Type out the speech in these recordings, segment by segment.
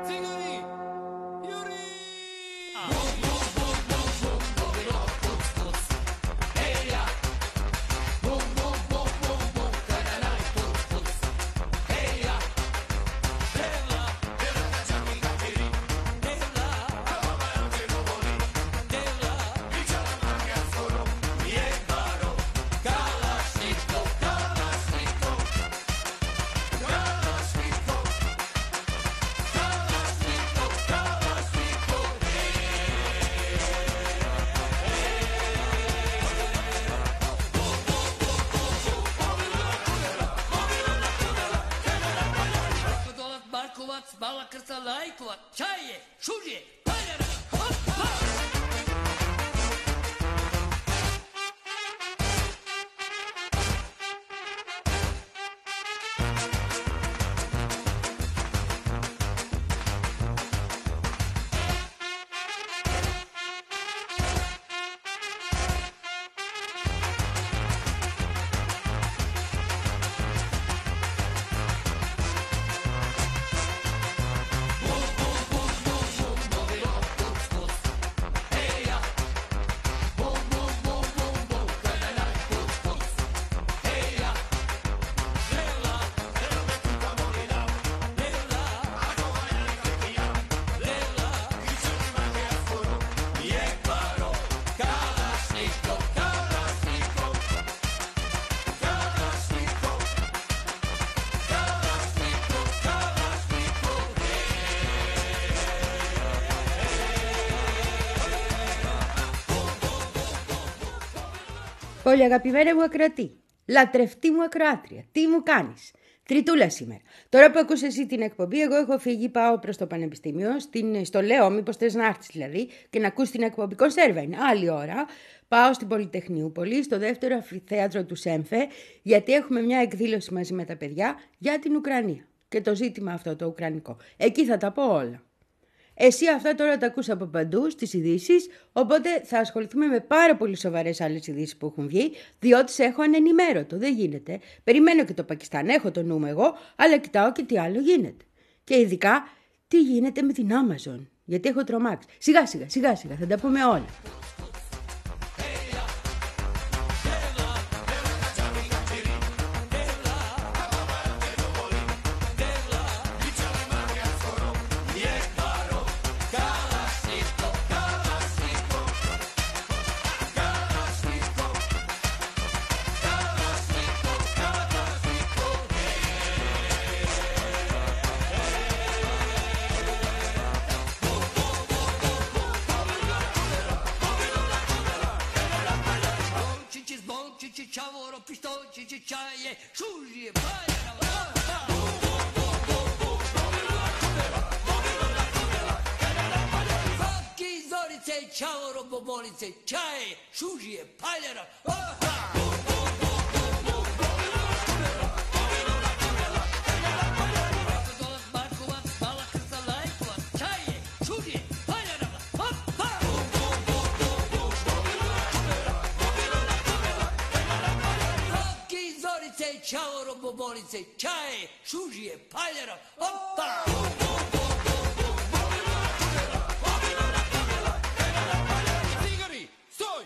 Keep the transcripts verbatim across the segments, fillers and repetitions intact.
Bala krca lajkova, čaje, šužje, paljara, hop, hop! Πολύ αγαπημένα μου ακροατή, λατρευτή μου ακροάτρια, τι μου κάνεις? Τριτούλα σήμερα. Τώρα που ακούς εσύ την εκπομπή, εγώ έχω φύγει, πάω προς το πανεπιστήμιο, στην, στο λέω, μήπως θες να έρθεις δηλαδή, και να ακούς την εκπομπή. Κονσέρβα είναι, άλλη ώρα. Πάω στην Πολυτεχνιούπολη, στο δεύτερο αμφιθέατρο του ΣΕΜΦΕ, γιατί έχουμε μια εκδήλωση μαζί με τα παιδιά για την Ουκρανία. Και το ζήτημα αυτό το ουκρανικό. Εκεί θα τα πω όλα. Εσύ αυτά τώρα τα ακούς από παντού στις ειδήσεις, οπότε θα ασχοληθούμε με πάρα πολύ σοβαρές άλλες ειδήσεις που έχουν βγει, διότι σε έχω ανενημέρωτο, δεν γίνεται. Περιμένω και το Πακιστάν, έχω το νου μου εγώ, αλλά κοιτάω και τι άλλο γίνεται. Και ειδικά τι γίνεται με την Amazon, γιατί έχω τρομάξει. Σιγά σιγά, σιγά σιγά, θα τα πούμε όλα. Ciao robobolice, čaje, šužije, paljara, opa! Cigari, stoj!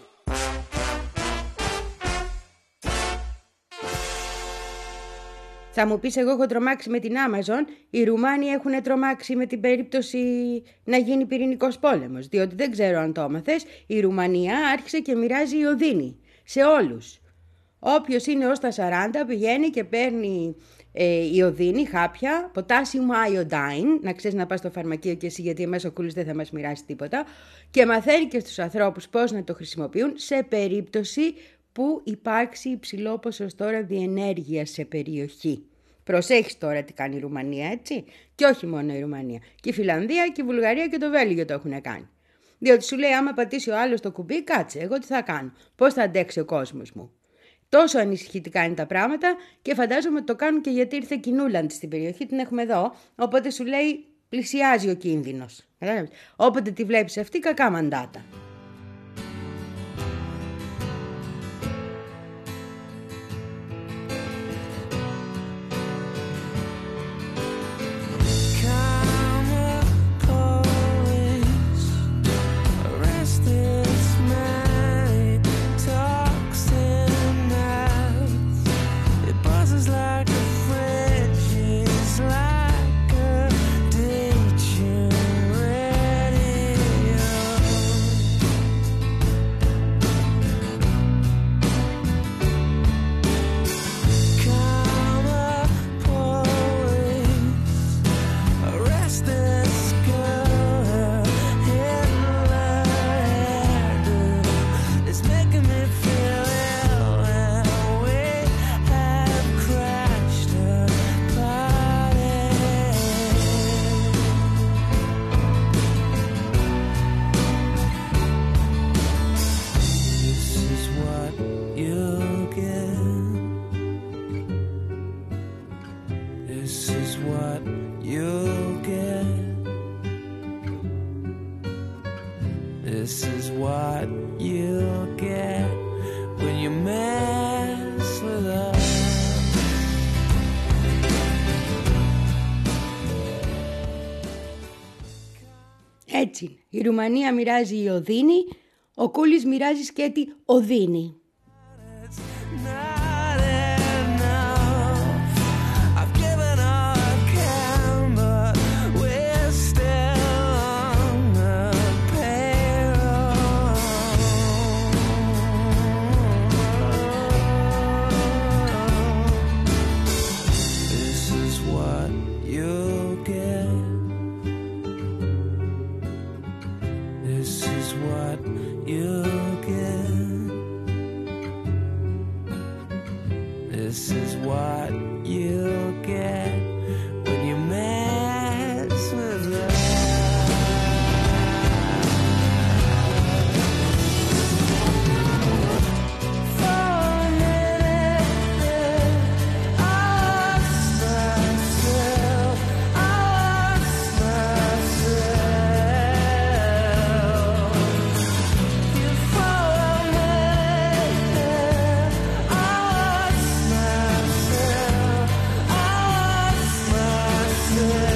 Θα μου πεις, εγώ έχω τρομάξει με την Amazon, οι Ρουμάνοι έχουν τρομάξει με την περίπτωση να γίνει πυρηνικός πόλεμος, διότι δεν ξέρω αν το έμαθες, η Ρουμανία άρχισε και μοιράζει ιοδίνη σε όλους. Όποιος είναι ως τα σαράντα πηγαίνει και παίρνει ε, ιοδίνη, χάπια, potassium iodine, να ξέρεις να πας στο φαρμακείο και εσύ, γιατί εμάς ο Κούλης δεν θα μας μοιράσει τίποτα, και μαθαίνει και στους ανθρώπους πώς να το χρησιμοποιούν σε περίπτωση που υπάρξει υψηλό ποσοστό ραδιενέργειας σε περιοχή. Προσέχεις τώρα τι κάνει η Ρουμανία, έτσι, και όχι μόνο η Ρουμανία. Και η Φιλανδία και η Βουλγαρία και το Βέλγιο το έχουν κάνει. Διότι σου λέει, άμα πατήσει ο άλλος το κουμπί, κάτσε, εγώ τι θα κάνω, πώς θα αντέξει ο κόσμος μου. Τόσο ανησυχητικά είναι τα πράγματα και φαντάζομαι ότι το κάνουν και γιατί ήρθε Κινούλαντ στην περιοχή, την έχουμε εδώ, οπότε σου λέει πλησιάζει ο κίνδυνος. Όποτε τη βλέπεις αυτή, κακά μαντάτα. Come This is what you'll get when you mess with us. Έτσι, η Ρουμανία μοιράζει η Οδύνη, ο Κούλης μοιράζει σκέτη Οδύνη. This is what you'll get when you mess with us. For a minute, I lost myself, I lost myself. You for a minute, I lost myself, I lost myself.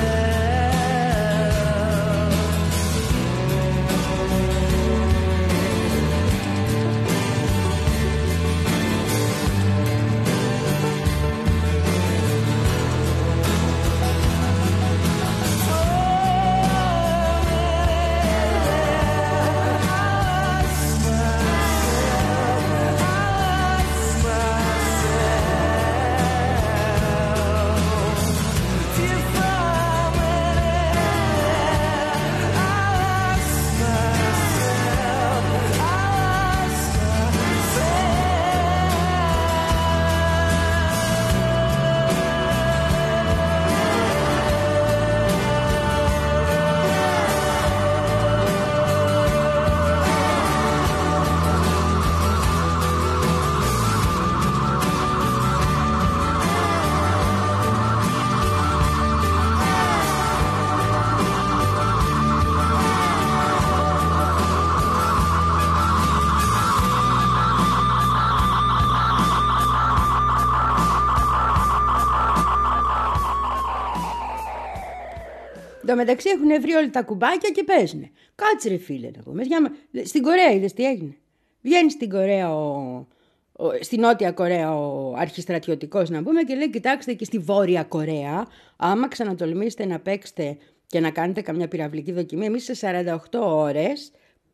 Εν τω μεταξύ έχουν βρει όλα τα κουμπάκια και παίζουνε. Κάτσε ρε φίλε να πούμε. Στην Κορέα είδες τι έγινε. Βγαίνει στην Κορέα ο, ο, στη Νότια Κορέα ο αρχιστρατιωτικός να πούμε και λέει κοιτάξτε και στη Βόρεια Κορέα άμα ξανατολμήσετε να παίξετε και να κάνετε καμιά πυραυλική δοκιμή εμείς σε σαράντα οκτώ ώρες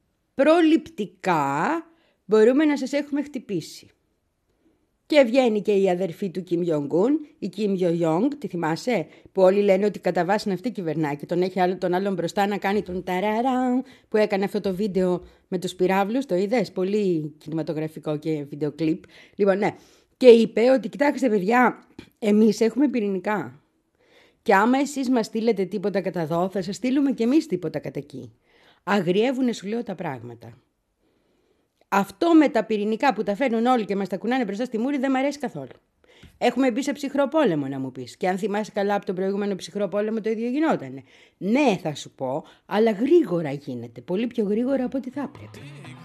προληπτικά μπορούμε να σας έχουμε χτυπήσει. Και βγαίνει και η αδερφή του Κιμ Ιονγκούν, η Κιμ Ιονγκ, τη θυμάσαι, που όλοι λένε ότι κατά βάση αυτή κυβερνάει και τον έχει άλλο, τον άλλον μπροστά να κάνει τον ταραραου που έκανε αυτό το βίντεο με τους πυράβλους, το είδες, πολύ κινηματογραφικό και βίντεο κλιπ. Λοιπόν, ναι, και είπε ότι κοιτάξτε παιδιά, εμείς έχουμε πυρηνικά και άμα εσείς μας στείλετε τίποτα κατά εδώ, θα σας στείλουμε και εμείς τίποτα κατά εκεί. Αγριεύουνε σου λέω τα πράγματα. Αυτό με τα πυρηνικά που τα φέρνουν όλοι και μας τα κουνάνε μπροστά στη μούρη δεν μ' αρέσει καθόλου. Έχουμε μπει σε ψυχρό πόλεμο να μου πεις. Και αν θυμάσαι καλά από τον προηγούμενο ψυχρό πόλεμο το ίδιο γινότανε. Ναι θα σου πω, αλλά γρήγορα γίνεται. Πολύ πιο γρήγορα από ό,τι θα έπρεπε.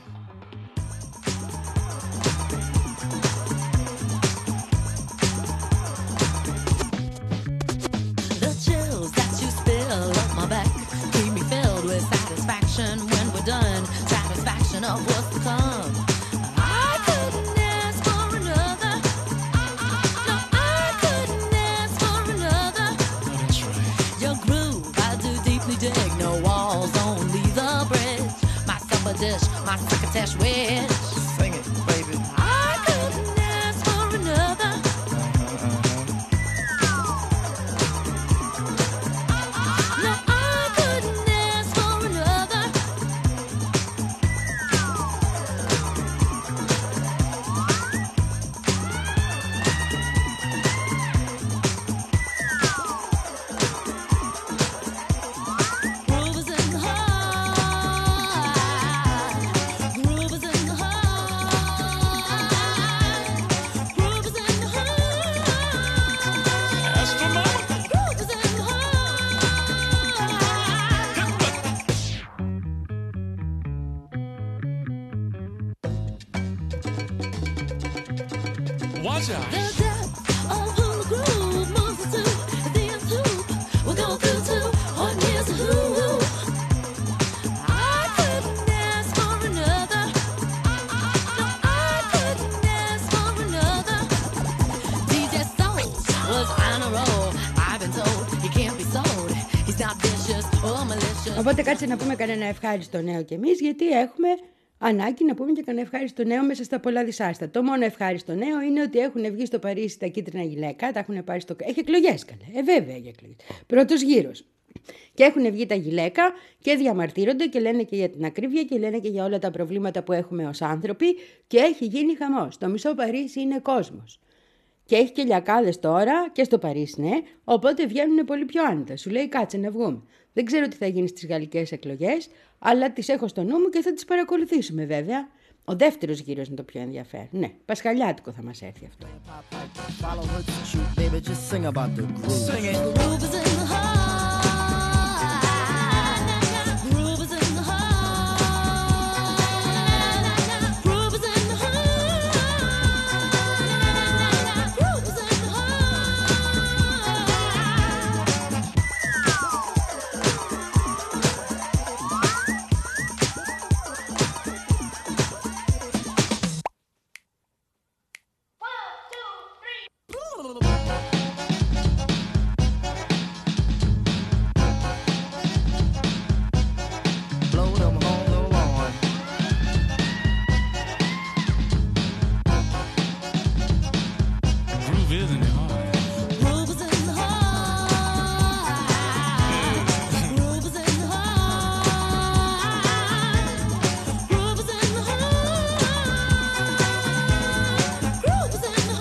Of what's to come. I couldn't ask for another. No, I couldn't ask for another. That's right. Your groove, I do deeply dig. No walls, only the bridge. My supper dish, my crocketesh wish. Sing it, baby. I couldn't ask for another. No, I couldn't ask for another. Groove is in the heart. Groove is in the heart. Watch out. The depth of hula groove moves us to the end hoop. We'll go through to on here's a who. I couldn't ask for another. No, I couldn't ask for another. D J Soul was on a roll. I've been told he can't be sold. He's not vicious or malicious. Οπότε κάτσε να πούμε κανένα ευχάριστο νέο κι εμείς, γιατί έχουμε ανάγκη να πούμε και κανένα ευχάριστο νέο μέσα στα πολλά δυσάστα. Το μόνο ευχάριστο νέο είναι ότι έχουν βγει στο Παρίσι τα κίτρινα γυλαίκα, τα έχουν πάρει στο. Έχει εκλογές, καλέ. Ε, βέβαια έχει εκλογές. Πρώτος γύρος. Και έχουν βγει τα γυλαίκα και διαμαρτύρονται και λένε και για την ακρίβεια και λένε και για όλα τα προβλήματα που έχουμε ως άνθρωποι και έχει γίνει χαμός. Το μισό Παρίσι είναι κόσμος. Και έχει και λιακάδες τώρα και στο Παρίσι, ναι, οπότε βγαίνουν πολύ πιο άνετα. Σου λέει κάτσε να βγούμε. Δεν ξέρω τι θα γίνει στις γαλλικές εκλογές, αλλά τις έχω στο νου μου και θα τις παρακολουθήσουμε βέβαια. Ο δεύτερος γύρος είναι το πιο ενδιαφέρον. Ναι, πασχαλιάτικο θα μας έρθει αυτό. Follow her to shoot, baby, just sing about the groove. Sing it. Groove is in the heart. Groove is in the heart. Groove is in the heart. Groove is in the Blow them on the lawn. Groove is in the heart. Groove is in the heart. Groove is in the heart. Groove is in the heart. Groove is in the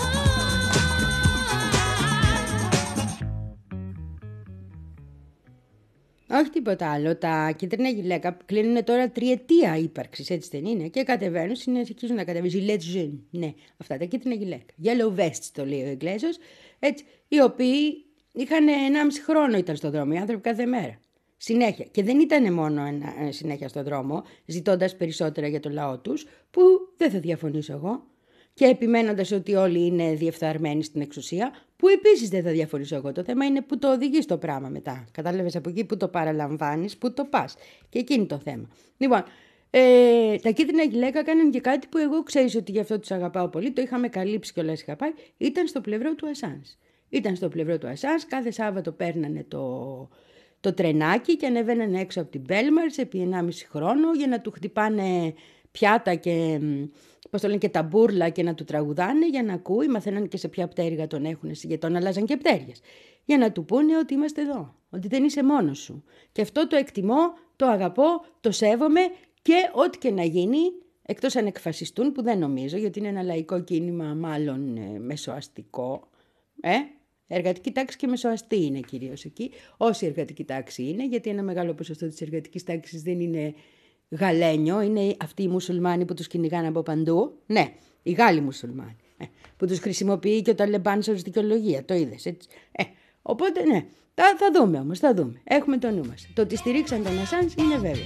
heart. Όχι τίποτα άλλο. Τα κίτρινα γυλαίκα κλείνουν τώρα τριετία ύπαρξης, έτσι δεν είναι. Και κατεβαίνουν, συνεχίζουν να κατεβαίνουν. Gilets jaunes. Ναι, αυτά τα κίτρινα γυλαίκα. Yellow vests το λέει ο Εγγλέζος. Έτσι, οι οποίοι είχαν ενάμιση χρόνο ήταν στον δρόμο, οι άνθρωποι κάθε μέρα. Συνέχεια. Και δεν ήταν μόνο ένα, ε, συνέχεια στον δρόμο, ζητώντας περισσότερα για το λαό τους, που δεν θα διαφωνήσω εγώ. Και επιμένοντας ότι όλοι είναι διεφθαρμένοι στην εξουσία, που επίσης δεν θα διαφωνήσω εγώ. Το θέμα είναι που το οδηγείς το πράγμα μετά. Κατάλαβες από εκεί που το παραλαμβάνεις, που το πας. Και εκείνη το θέμα. Λοιπόν, ε, τα κίτρινα γυλαίκα κάνουν και κάτι που εγώ ξέρεις ότι γι' αυτό τους αγαπάω πολύ. Το είχαμε καλύψει και όλα είχα πάει. Ήταν στο πλευρό του Ασάνς. Ήταν στο πλευρό του Ασάνς. Κάθε Σάββατο παίρνανε το, το τρενάκι και ανεβαίνανε έξω από την Μπέλμαρς επί ενάμιση χρόνο για να του χτυπάνε πιάτα και, πώς το λένε, και ταμπούρλα και να του τραγουδάνε για να ακούει. Μαθαίνανε και σε ποια πτέρυγα τον έχουν, γιατί τον αλλάζαν και πτέρυγες. Για να του πούνε ότι είμαστε εδώ, ότι δεν είσαι μόνος σου. Και αυτό το εκτιμώ, το αγαπώ, το σέβομαι και ό,τι και να γίνει, εκτός αν εκφασιστούν, που δεν νομίζω, γιατί είναι ένα λαϊκό κίνημα μάλλον ε, μεσοαστικό. Ε, εργατική τάξη και μεσοαστή είναι κυρίως εκεί. Όση εργατική τάξη είναι, γιατί ένα μεγάλο ποσοστό της εργατικής τάξης δεν είναι γαλένιο, είναι αυτοί οι μουσουλμάνοι που τους κυνηγάνε από παντού. Ναι, οι Γάλλοι μουσουλμάνοι. Ε, που τους χρησιμοποιεί και ο Ταλεμπάν ως δικαιολογία. Το είδες, έτσι. Ε, οπότε, ναι, θα, θα δούμε όμως, θα δούμε. Έχουμε το νου μας. Το ότι στηρίξαν τον Ασάνς είναι βέβαιο.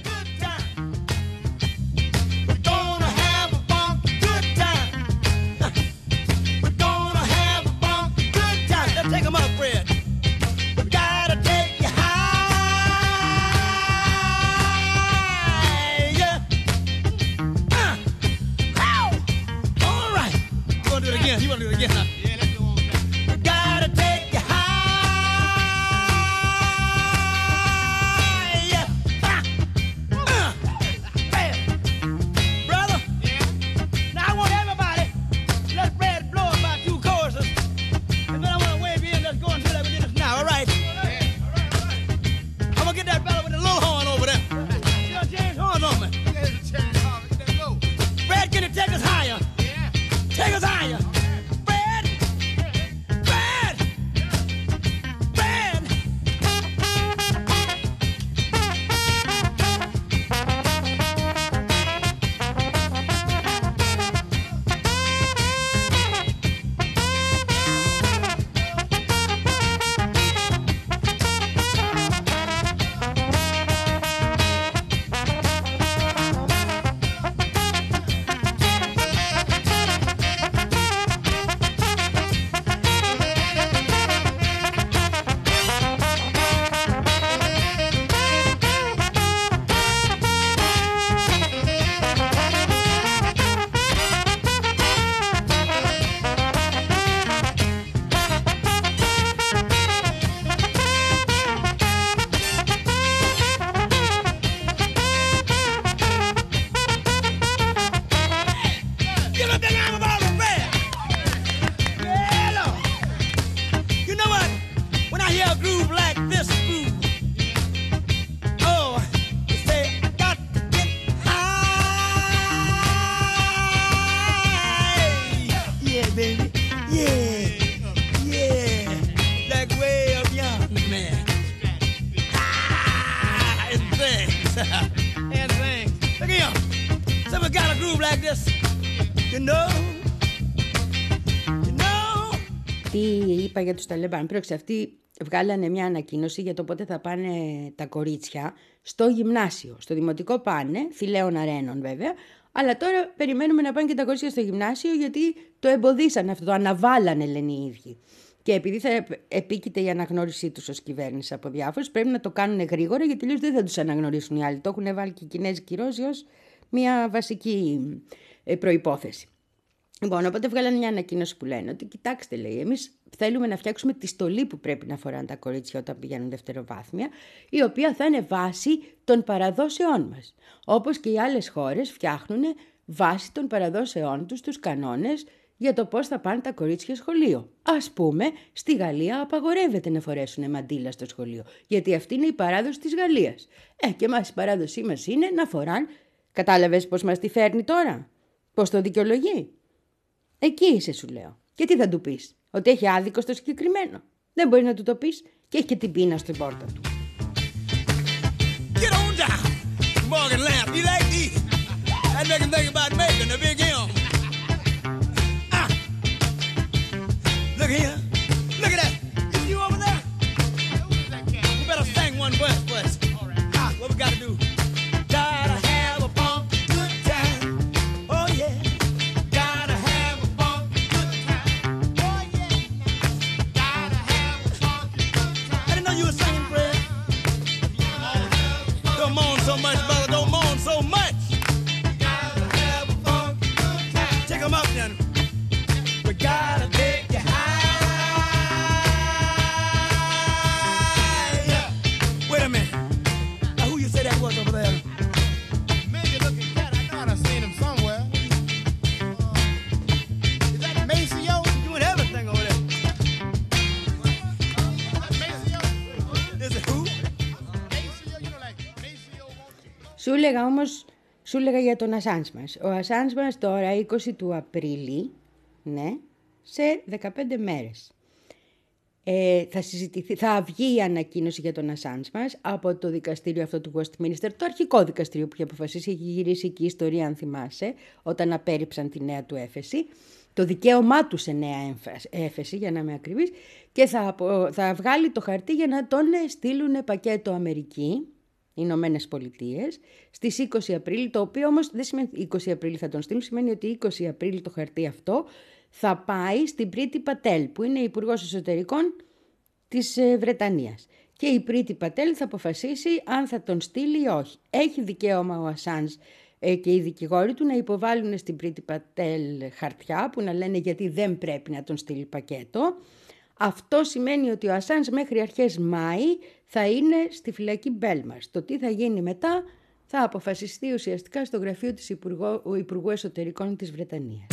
You want to do it again, huh? Yeah, let's do it one more time. Gotta take you high. Ha! and sing. Look here. Somebody got a groove like this. You know. You know. Τι είπα για τους Ταλιμπάν? Πρόκειται, αυτοί βγάλανε μια ανακοίνωση για το πότε θα πάνε τα κορίτσια στο γυμνάσιο. Στο δημοτικό πάνε, φυλαίων αρένων βέβαια, αλλά τώρα περιμένουμε να πάνε και τα κορίτσια στο γυμνάσιο, γιατί το εμποδίσαν αυτό, το αναβάλανε, λένε οι ίδιοι. Και επειδή θα επίκειται η αναγνώρισή τους ως κυβέρνηση από διάφορους, πρέπει να το κάνουν γρήγορα, γιατί τελείως δεν θα τους αναγνωρίσουν οι άλλοι. Το έχουν βάλει και οι Κινέζικοι Ρώσοι ως μια βασική προϋπόθεση. Λοιπόν, οπότε βγάλανε μια ανακοίνωση που λένε ότι, κοιτάξτε, λέει, εμείς θέλουμε να φτιάξουμε τη στολή που πρέπει να φοράνε τα κορίτσια όταν πηγαίνουν δευτεροβάθμια, η οποία θα είναι βάση των παραδόσεών μας. Όπως και οι άλλες χώρες φτιάχνουν βάση των παραδόσεών τους τους κανόνες για το πώς θα πάνε τα κορίτσια σχολείο. Ας πούμε, στη Γαλλία απαγορεύεται να φορέσουν μαντίλα στο σχολείο, γιατί αυτή είναι η παράδοση της Γαλλίας. Ε, και εμάς η παράδοσή μας είναι να φοράν. Κατάλαβες πώς μας τη φέρνει τώρα? Πώς το δικαιολογεί? Εκεί είσαι, σου λέω. Και τι θα του πεις? Ότι έχει άδικο στο συγκεκριμένο? Δεν μπορεί να του το πεις, και έχει και την πείνα στην πόρτα του. Get on down, Morgan Lamb. You like these? That make him think about making a big him. Ah, look here, look at that. Is you over there? We better sing one verse first. All right. Ah, what we gotta do? Gotta have a funky good time. Oh yeah. Gotta have a funky good time. Oh yeah. Gotta have a funky good time. I didn't know you were singing, Fred. Don't moan so much, brother. Don't moan so much. Gotta have a funky good time. Check 'em out, then. We gotta take you high. Wait a minute. Now, who you say that was over there? Maybe looking cat. I know I've seen him somewhere. Uh, is that Maceo? Doing everything over there. Maceo? Is it who? Maceo? You know, like Maceo. Σου έλεγα όμως, σου έλεγα για τον Ασάνς μας. Ο Ασάνς μας τώρα, είκοσι του Απρίλη, ναι, σε δεκαπέντε μέρες. Ε, θα, συζητηθεί, θα βγει η ανακοίνωση για τον Ασάνς μας από το δικαστήριο αυτό του Westminster, το αρχικό δικαστήριο που είχε αποφασίσει, έχει γυρίσει εκεί η ιστορία, αν θυμάσαι, όταν απέρριψαν τη νέα του έφεση, το δικαίωμά του σε νέα έφεση, για να είμαι ακριβής, και θα, θα βγάλει το χαρτί για να τον στείλουν πακέτο Αμερική, οι Ηνωμένες Πολιτείες, στις είκοσι Απρίλη, το οποίο όμως δεν σημαίνει είκοσι Απρίλη θα τον στείλουν, σημαίνει ότι είκοσι Απρίλη το χαρτί αυτό θα πάει στην Πρίτη Πατέλ, που είναι υπουργός εσωτερικών της Βρετανίας. Και η Πρίτη Πατέλ θα αποφασίσει αν θα τον στείλει ή όχι. Έχει δικαίωμα ο Ασάνς και οι δικηγόροι του να υποβάλουν στην Πρίτη Πατέλ χαρτιά που να λένε γιατί δεν πρέπει να τον στείλει πακέτο. Αυτό σημαίνει ότι ο Ασάνς μέχρι αρχές Μάη θα είναι στη φυλακή Μπέλμαρς. Το τι θα γίνει μετά θα αποφασιστεί ουσιαστικά στο γραφείο της Υπουργού, Υπουργού Εσωτερικών της Βρετανίας.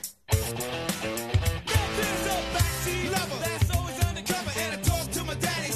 That's always undercover, and I talk to my daddy.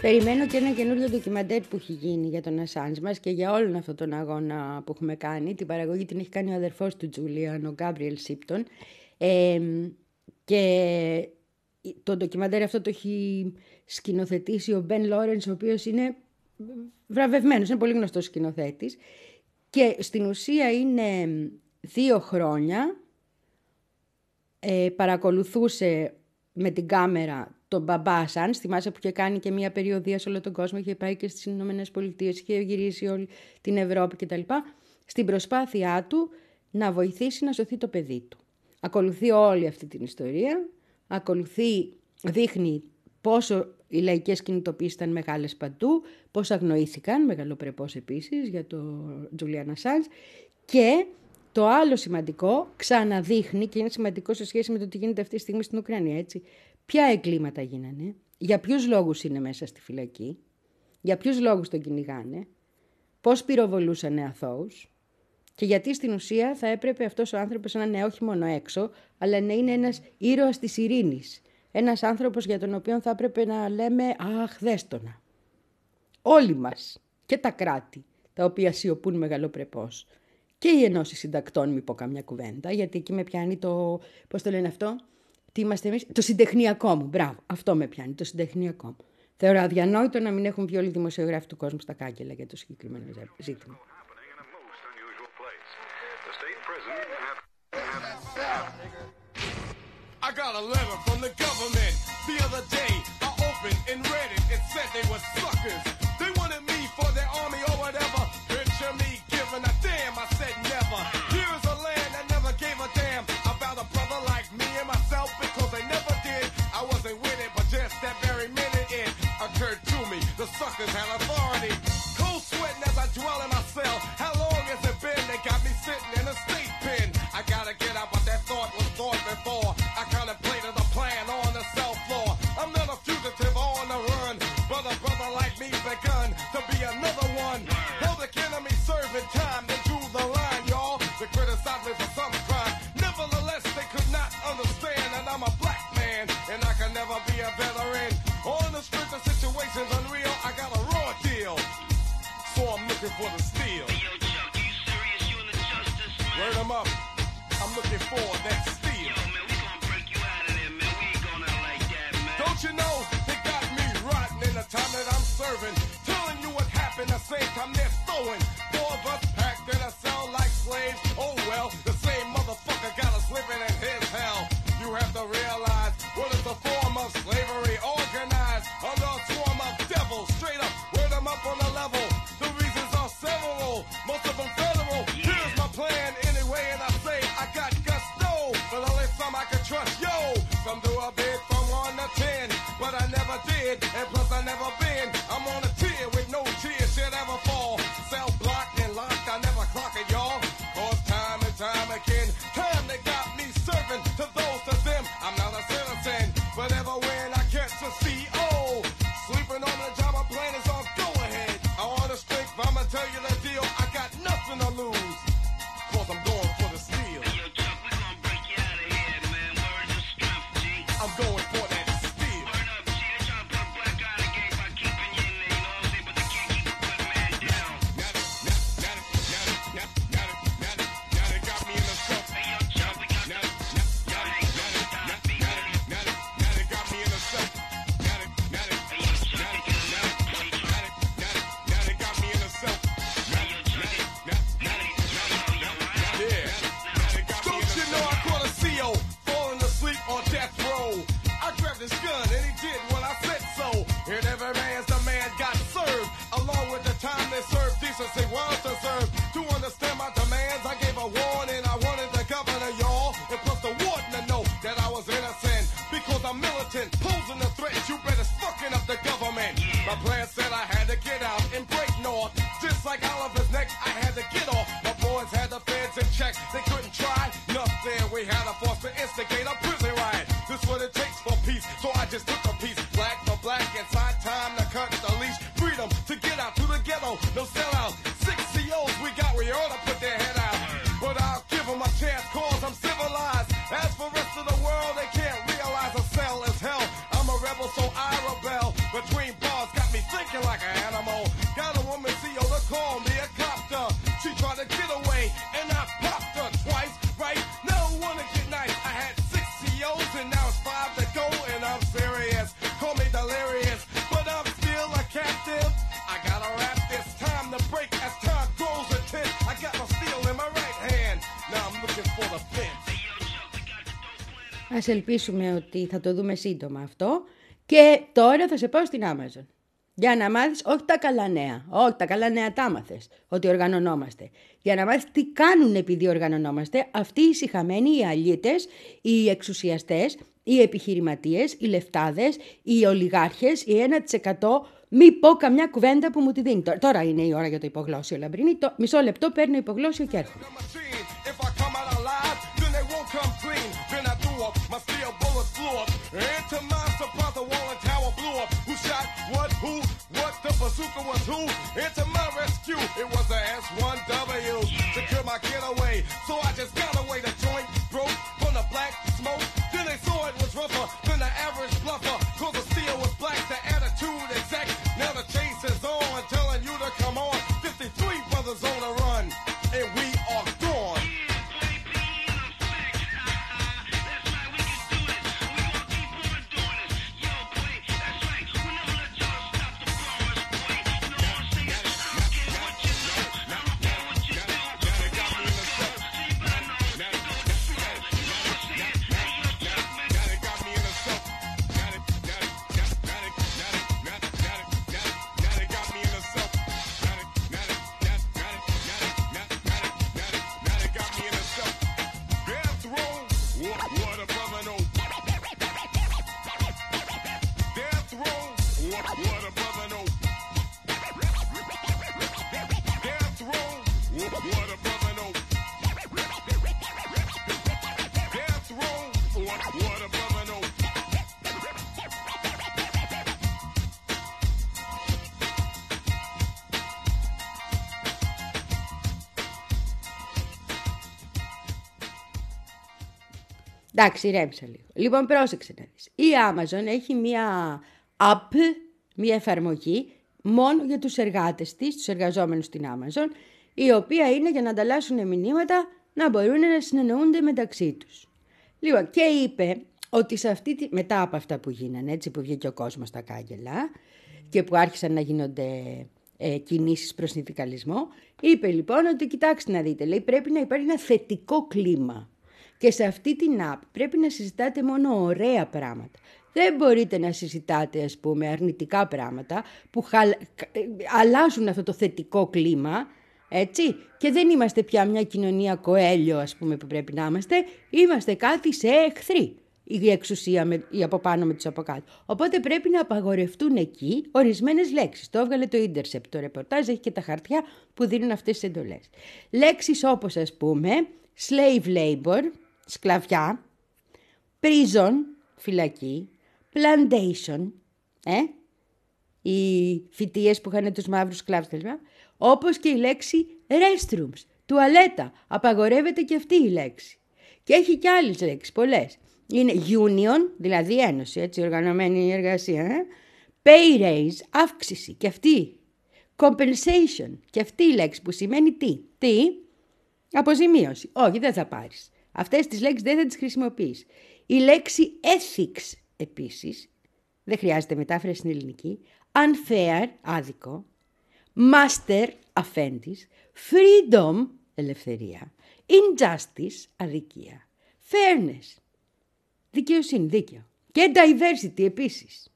Περιμένω και ένα καινούριο ντοκιμαντέρ που έχει γίνει για τον Ασάνζ μας και για όλον αυτόν τον αγώνα που έχουμε κάνει. Την παραγωγή την έχει κάνει ο αδερφός του Τζούλιαν, ο Γκάμπριελ Σίπτον. Ε, και το ντοκιμαντέρ αυτό το έχει σκηνοθετήσει ο Μπεν Λόρενς, ο οποίος είναι βραβευμένος, είναι πολύ γνωστός σκηνοθέτης. Και στην ουσία είναι δύο χρόνια, ε, παρακολουθούσε με την κάμερα τον μπαμπά Ασάνζ. Θυμάσαι που είχε κάνει και μια περιοδία σε όλο τον κόσμο, είχε πάει και στις Ηνωμένες Πολιτείες, είχε γυρίσει όλη την Ευρώπη κτλ. Στην προσπάθειά του να βοηθήσει να σωθεί το παιδί του. Ακολουθεί όλη αυτή την ιστορία, ακολουθεί, δείχνει πόσο οι λαϊκές κινητοποίησεις ήταν μεγάλες παντού, πώς αγνοήθηκαν, μεγαλοπρεπώς επίσης, για τον Τζούλιαν Ασάνζ. Και το άλλο σημαντικό, ξαναδείχνει, και είναι σημαντικό σε σχέση με το τι γίνεται αυτή τη στιγμή στην Ουκρανία, έτσι, ποια εγκλήματα γίνανε, για ποιους λόγους είναι μέσα στη φυλακή, για ποιους λόγους τον κυνηγάνε, πώς πυροβολούσανε αθώους και γιατί στην ουσία θα έπρεπε αυτός ο άνθρωπος να είναι όχι μόνο έξω, αλλά να είναι ένας ήρωας της ειρήνης. Ένας άνθρωπος για τον οποίο θα έπρεπε να λέμε «Αχ, δέστονα». Όλοι μας και τα κράτη, τα οποία σιωπούν μεγαλοπρεπώς. Και οι ενώσεις συντακτών, μη πω καμιά κουβέντα, γιατί εκεί με πιάνει το, πώς το λένε αυτό, τι είμαστε εμείς, το συντεχνιακό μου, μπράβο, αυτό με πιάνει, το συντεχνιακό μου. Θεωρώ αδιανόητο να μην έχουν βγει όλοι οι δημοσιογράφοι του κόσμου στα κάγκελα για το συγκεκριμένο ζήτημα. I got a letter from the government the other day. I opened and read it and said they were suckers. They wanted me for their army or whatever. Picture me giving a damn, I said never. Here's a land that never gave a damn about a brother like me and myself because they never did. I wasn't with it, but just that very minute it occurred to me. The suckers had authority. Cold sweating as I dwell in my cell. How long has it been they got me sitting in a state pen? I gotta get out, but that thought was thought before. I contemplated a plan on the cell floor. I'm not a fugitive on the run, but a brother like me's begun to be another one. Held the enemy serving time, they drew the line, y'all, to criticize me for some crime. Nevertheless, they could not understand that I'm a black man, and I can never be a veteran. On the strength of situations unreal, I got a raw deal, so I'm looking for the steel. Hey, yo, Chuck, you serious? You in the justice, man? Word 'em up, I'm looking for that steel. Yo, man, we gonna break you out of there, man. We ain't going out like that, man. Don't you know, they got me rotten in the time that I'm serving. Telling you what happened the same time they're throwing. Four of us packed in a cell like slaves. Oh well, the same motherfucker got us living in his hell. You have to realize what is the form of slavery organized under a swarm of devils. Straight up, word 'em up on the level. The reasons are several, most of them federal. Yeah. Here's my plan anyway, and I say I got gusto. But only some I can trust, yo. Some do a bid from one to ten, but I never did, and plus I never been. I'm on a tier with no tears should ever fall. Cell blocked and locked, I never clock it, y'all. Cause time and time again, time they got me serving to those to them. I'm not a citizen, but ever when I catch a C O, sleeping on the job, my plan is on go ahead. I want the strength, but I'ma tell you the deal, I got nothing to lose. Cause I'm going for the steal. Hey, yo, Chuck, we gonna break you out of here, man. Word of strength, G. I'm going for that steal. Word up, G. They tryna put a black eye in the game by keeping you in there, you know what I'm saying? But they can't keep a good man down. Now they, now, now, now, now, now, now, now, now they got me in the cup. Hey, yo, Chuck, we got Now, the... now, now, now, now, now, now, now, now they got me in the cup. Now they, now they, Hey, yo, Chuck, now they they, got now they, now they, now they, now they got me in the cup. Hey, yo, Chuck, they... Now, now they, yeah. Don't you know I caught a C O falling asleep on death row? I grabbed his gun and he did what I said so. And every man's the man got served. Along with the time they served, decency was deserved. To understand my demands, I gave a warning. I wanted the governor, y'all, and plus the warden to know that I was innocent. Because I'm militant, posing a threat, you better fucking up the government. My plan said I had to get out and break north. Just like Oliver's neck, I had to get off. My boys had the feds in check, they couldn't try nothing. We had a force to instigate a prison riot. This what it takes for peace, so I just took a piece. Black for black, inside time to cut the leash. Freedom to get out to the ghetto, no sellout. Six C Os we got, we ought to put their head out. But I'll give them a chance, cause I'm civilized. As for rest of the world, they can't realize a cell is hell. I'm a rebel, so I rebel. Between bars got me acting like an animal. Got a woman C E O to call me a copter. She tried to get away, and I popped her twice, right? No one to get nice. I had six C E Os, and now it's five to go, and I'm serious. Call me delirious, but I'm still a captive. I gotta rap this time to break as time grows a ten. I got my steel in my right hand. Now I'm looking for the fence. Ας ελπίσουμε ότι θα το δούμε σύντομα αυτό. Και τώρα θα σε πάω στην Amazon. Για να μάθεις, όχι τα καλά νέα, όχι τα καλά νέα τα μάθες, ότι οργανωνόμαστε. Για να μάθεις τι κάνουν επειδή οργανωνόμαστε αυτοί οι σιχαμένοι, οι αλήτες, οι εξουσιαστές, οι επιχειρηματίες, οι λεφτάδες, οι ολιγάρχες, οι ένα τοις εκατό. Μη πω καμιά κουβέντα που μου τη δίνει. Τώρα είναι η ώρα για το υπογλώσσιο, Λαμπρίνη. Το μισό λεπτό παίρνω υπογλώσσιο και έρχομαι. Come clean, then I threw up, my steel bullets flew up. Into my surprise, the wall and tower blew up. Who shot what, who, what, the bazooka was who? Into my rescue, it was the S one W. Secure my getaway, so I just got away. The joint broke from the black smoke. Then they saw it was rougher than the average bluffer. Cause the steel was black, the attitude exact. Now the chase is on, telling you to come on. fifty-three brothers on the run, and we are gone. Εντάξει, ρέμψα λίγο. Λοιπόν, πρόσεξε να δεις. Η Amazon έχει μία app, μία εφαρμογή μόνο για τους εργάτες της, τους εργαζόμενους στην Amazon, η οποία είναι για να ανταλλάσσουν μηνύματα, να μπορούν να συνεννοούνται μεταξύ τους. Λοιπόν, και είπε ότι σε αυτή τη... μετά από αυτά που γίνανε, έτσι που βγήκε ο κόσμος στα κάγκελα και που άρχισαν να γίνονται ε, κινήσεις προς συνδικαλισμό, είπε λοιπόν ότι κοιτάξτε να δείτε, λέει, πρέπει να υπάρχει ένα θετικό κλίμα. Και σε αυτή την app πρέπει να συζητάτε μόνο ωραία πράγματα. Δεν μπορείτε να συζητάτε, ας πούμε, αρνητικά πράγματα που χαλ... αλλάζουν αυτό το θετικό κλίμα, έτσι. Και δεν είμαστε πια μια κοινωνία κοέλιο, ας πούμε, που πρέπει να είμαστε. Είμαστε κάτι σε εχθροί. Η εξουσία με... η από πάνω με τους από κάτω. Οπότε πρέπει να απαγορευτούν εκεί ορισμένες λέξεις. Το έβγαλε το Intercept, το ρεπορτάζ, έχει και τα χαρτιά που δίνουν αυτές τις εντολές. Λέξεις όπως, ας πούμε, slave labor, σκλαβιά, prison, φυλακή, plantation, ε, οι φοιτίες που είχαν τους μαύρους σκλάβους, όπως και η λέξη restrooms, τουαλέτα, απαγορεύεται και αυτή η λέξη. Και έχει και άλλες λέξεις, πολλές. Είναι union, δηλαδή ένωση, έτσι, οργανωμένη εργασία, ε? Pay raise, αύξηση, και αυτή. Compensation, και αυτή η λέξη που σημαίνει τι. Τι, αποζημίωση. Όχι, δεν θα πάρεις. Αυτές τις λέξεις δεν θα τις χρησιμοποιείς. Η λέξη ethics επίσης, δεν χρειάζεται μετάφραση στην ελληνική, unfair, άδικο, master, αφέντης, freedom, ελευθερία, injustice, αδικία, fairness, δικαιοσύνη, δίκαιο, και diversity επίσης.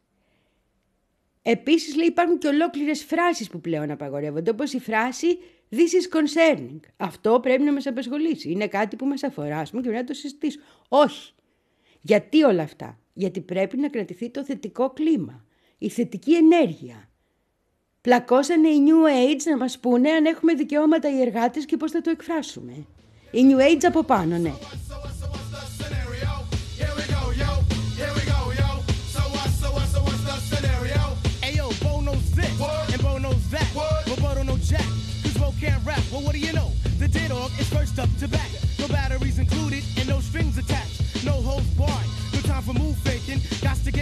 Επίσης, λέει, υπάρχουν και ολόκληρες φράσεις που πλέον απαγορεύονται, όπως η φράση this is concerning. Αυτό πρέπει να μας απασχολήσει. Είναι κάτι που μας αφορά, ας πούμε, και πρέπει να το συζητήσουμε. Όχι. Γιατί όλα αυτά? Γιατί πρέπει να κρατηθεί το θετικό κλίμα, η θετική ενέργεια. Πλακώσανε οι New Age να μας πούνε αν έχουμε δικαιώματα οι εργάτες και πώς θα το εκφράσουμε. Η New Age από πάνω, ναι. Can't rap, well what do you know? The dead dog is first up to back. No batteries included and no strings attached. No holds barred, no time for move faking. Got to get the loose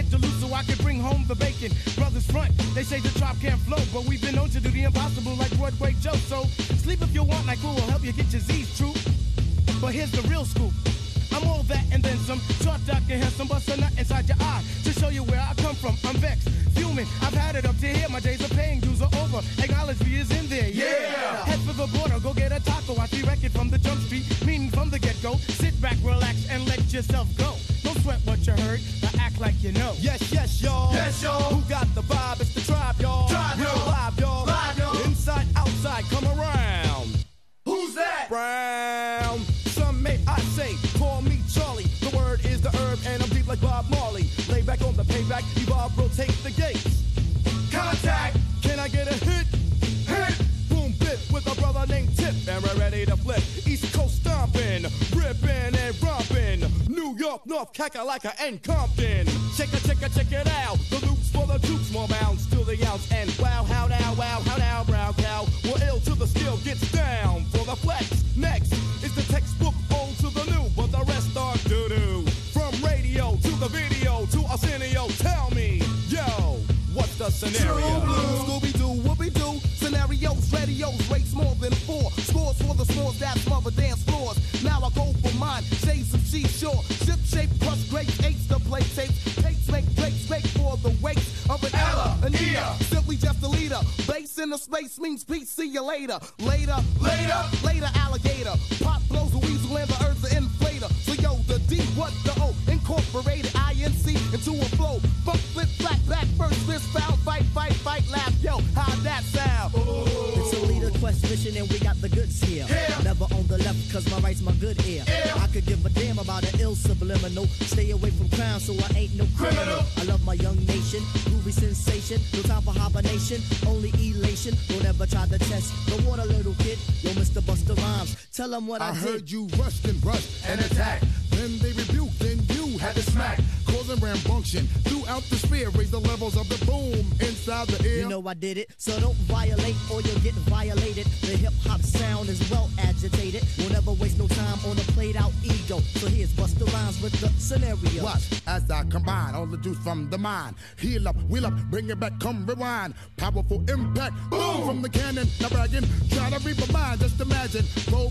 I can bring home the bacon. Brothers front, they say the drop can't flow, but we've been known to do the impossible like Broadway Joe. So sleep if you want, like who will help you get your Z's true. But here's the real scoop. I'm all that and then some. Short, dark, and handsome, bust a nut inside your eye to show you where I come from. I'm vexed, fuming. I've had it up to here. My days of paying dues are over. Acknowledge me is in there. Yeah. Head for the border, go get a taco. I see wreck it from the jump street, meaning from the get go. Sit back, relax, and let yourself go. Don't sweat what you heard, but act like you know. Yes, yes, y'all. Yes, y'all. Who got the vibe? It's the tribe, y'all. Tribe, Real y'all. live, y'all. Live, y'all. Inside, outside, come around. Who's that? Brown. Some may I say, call me Charlie. The word is the herb, and I'm deep like Bob Marley. Lay back on the payback, evolve, rotate the gates. Contact. Can I get a hit? Hit. Boom, bit with a brother named Tip, and we're ready to flip. East Coast stomping, ripping and romping. New York, North, Kakalaka, and Compton. Check it, check it, check it out. The loops for the troops, more bounds to the ounce. And wow, how now, wow, how now, brown cow. We're ill till the skill gets down for the flex. Next is the textbook old to the new, but the rest are doo-doo. From radio to the video to Arsenio, tell me, yo, what's the scenario? Scooby-Doo, whoopie-doo, scenarios, radios, rates more than four. Scores for the scores that smother dance floors. Now I go for mine, shades of seashore. Ship shape, crush grapes, eights to play tapes. Tapes make plates, make for the weight of an Ella, an Ea. Simply just a leader. Base in the space means peace, see you later. Later, later, later alligator. Pop blows a weasel and the earth's an inflator. So yo, the D, what the O, incorporated I N C into a flow. Funk, flip, flat, back, first, fist, foul, fight, fight, fight, laugh. Yo, how'd that sound? Ooh. It's a leader quest mission and we got the goods here. Yeah. Never on the left cause my right's my good ear. Yeah. I could give a damn about an ill subliminal. Stay away from crime so I ain't no criminal. Criminal. I love my young nation, groovy sensation. No time for hibernation, only elation. Don't ever try to test the water, little kid. Yo, Mister Busta Rhymes, tell them what I, I did. heard you rushed and brushed An attack. Then they rebuked, then you had to smack. Causing rambunction throughout the sphere. Raise the levels of the boom inside the ear. You know I did it, so don't violate or you'll get violated. The hip-hop sound is well agitated. We'll never waste no time on a played-out ego. So here's Busta Rhymes with the scenario. Watch as I combine all the juice from the mind. Heal up, wheel up, bring it back, come rewind. Powerful impact, boom from the cannon. Now bragging, try to read my mind. Just imagine,